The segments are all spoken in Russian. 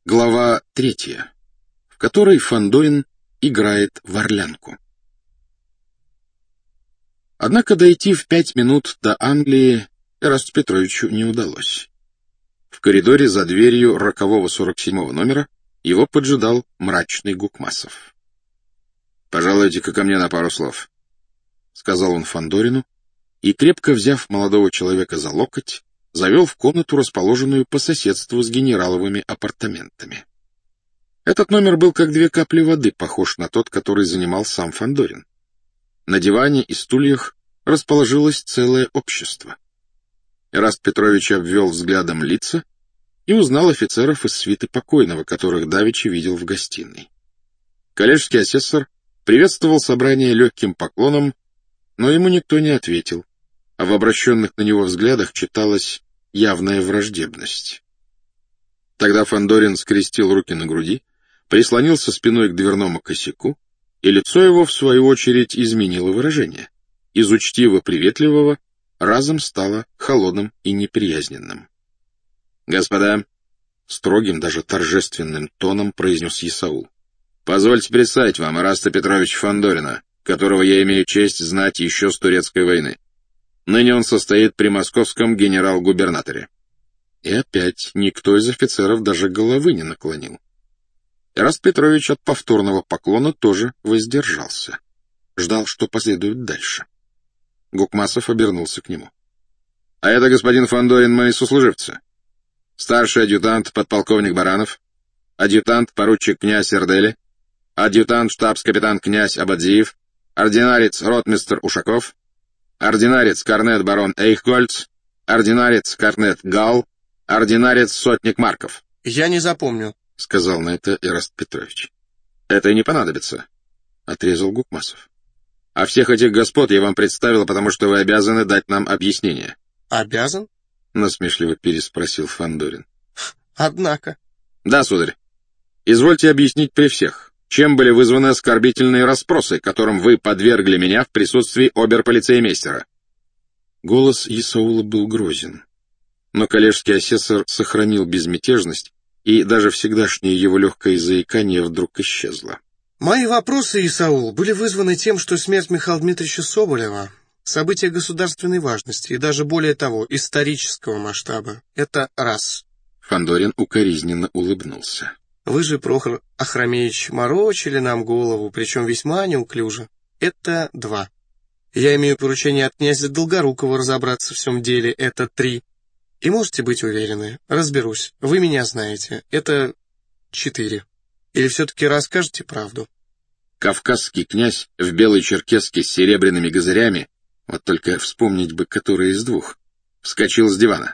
Глава 3, в которой Фандорин играет в орлянку. Однако дойти в 5 минут до Англии Эрасту Петровичу не удалось. В коридоре за дверью рокового 47-го номера его поджидал мрачный Гукмасов. «Пожалуйте-ка ко мне на пару слов», — сказал он Фандорину, и, крепко взяв молодого человека за локоть, завел в комнату, расположенную по соседству с генераловыми апартаментами. Этот номер был как 2 капли воды похож на тот, который занимал сам Фандорин. На диване и стульях расположилось целое общество. Эраст Петрович обвел взглядом лица и узнал офицеров из свиты покойного, которых давеча видел в гостиной. Коллежский асессор приветствовал собрание легким поклоном, но ему никто не ответил, а в обращенных на него взглядах читалась явная враждебность. Тогда Фандорин скрестил руки на груди, прислонился спиной к дверному косяку, и лицо его, в свою очередь, изменило выражение. Из учтиво-приветливого разом стало холодным и неприязненным. «Господа», — строгим, даже торжественным тоном произнес Исаул, — «позвольте представить вам Эраста Петровича Фандорина, которого я имею честь знать еще с турецкой войны. Ныне он состоит при московском генерал-губернаторе». И опять никто из офицеров даже головы не наклонил. Эраст Петрович от повторного поклона тоже воздержался. Ждал, что последует дальше. Гукмасов обернулся к нему. — А это, господин Фандорин, мои сослуживцы. Старший адъютант подполковник Баранов, адъютант поручик князь Эрдели, адъютант штабс-капитан князь Абадзиев, ординарец ротмистр Ушаков, ординарец корнет барон Эйхгольц, ординарец корнет Гал, ординарец сотник Марков. — Я не запомню, — сказал на это Эраст Петрович. — Это и не понадобится, — отрезал Гукмасов. — А всех этих господ я вам представил, потому что вы обязаны дать нам объяснение. — Обязан? — насмешливо переспросил Фандорин. — Однако. — Да, сударь. Извольте объяснить при всех, чем были вызваны оскорбительные расспросы, которым вы подвергли меня в присутствии обер-полицеймейстера. Голос Исаула был грозен, но коллежский асессор сохранил безмятежность, и даже всегдашнее его легкое заикание вдруг исчезло. Мои вопросы, Исаул, были вызваны тем, что смерть Михаила Дмитриевича Соболева — событие государственной важности и даже более того, исторического масштаба. Это раз. Фандорин укоризненно улыбнулся. Вы же, Прохор Ахрамеевич, морочили нам голову, причем весьма неуклюже. Это 2. Я имею поручение от князя Долгорукова разобраться в всем деле. Это 3. И можете быть уверены, разберусь. Вы меня знаете. Это 4. Или все-таки расскажете правду? Кавказский князь в белой черкеске с серебряными газырями, вот только вспомнить бы, который из 2, вскочил с дивана.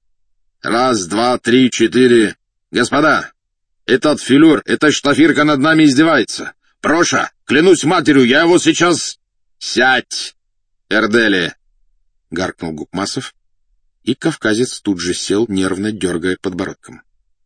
«Раз, 2, 3, 4. Господа, этот филюр, эта штафирка над нами издевается. Проша, клянусь матерью, я его сейчас... Сядь, Эрдели!» — гаркнул Гукмасов, и кавказец тут же сел, нервно дергая подбородком.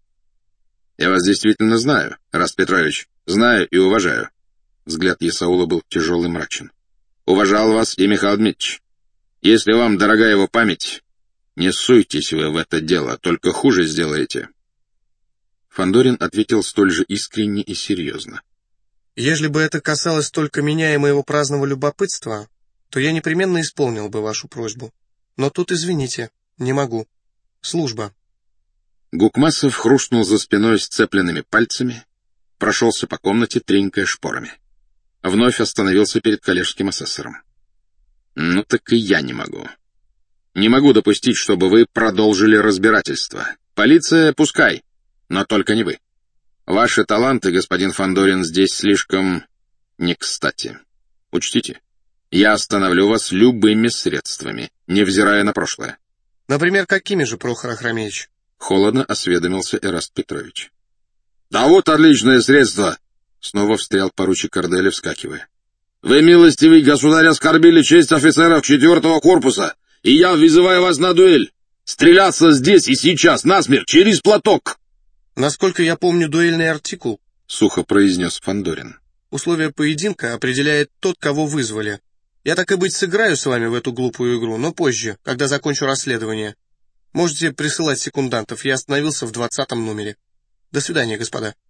«Я вас действительно знаю, Эраст Петрович, знаю и уважаю». Взгляд Исаула был тяжелый и мрачен. «Уважал вас и Михаил Дмитриевич. Если вам дорога его память, не суйтесь вы в это дело, только хуже сделаете». Фандорин ответил столь же искренне и серьезно. «Ежели бы это касалось только меня и моего праздного любопытства, то я непременно исполнил бы вашу просьбу. Но тут, извините, не могу. Служба». Гукмасов хрустнул за спиной сцепленными пальцами, прошелся по комнате, тренькая шпорами. Вновь остановился перед коллежским асессором. «Ну так и я не могу. Не могу допустить, чтобы вы продолжили разбирательство. Полиция пускай, но только не вы. Ваши таланты, господин Фандорин, здесь слишком не кстати. Учтите, я остановлю вас любыми средствами, невзирая на прошлое». «Например, какими же, Прохор Ахрамеевич?» — холодно осведомился Эраст Петрович. «Да вот отличное средство!» — снова встрял поручик Эрдели, вскакивая. «Вы, милостивый государь, оскорбили честь офицеров 4-го корпуса, и я вызываю вас на дуэль. Стреляться здесь и сейчас, насмерть, через платок!» «Насколько я помню дуэльный артикул», — сухо произнес Фандорин. «условия поединка определяет тот, кого вызвали. Я так и быть сыграю с вами в эту глупую игру, но позже, когда закончу расследование. Можете присылать секундантов, я остановился в 20-м номере». До свидания, господа.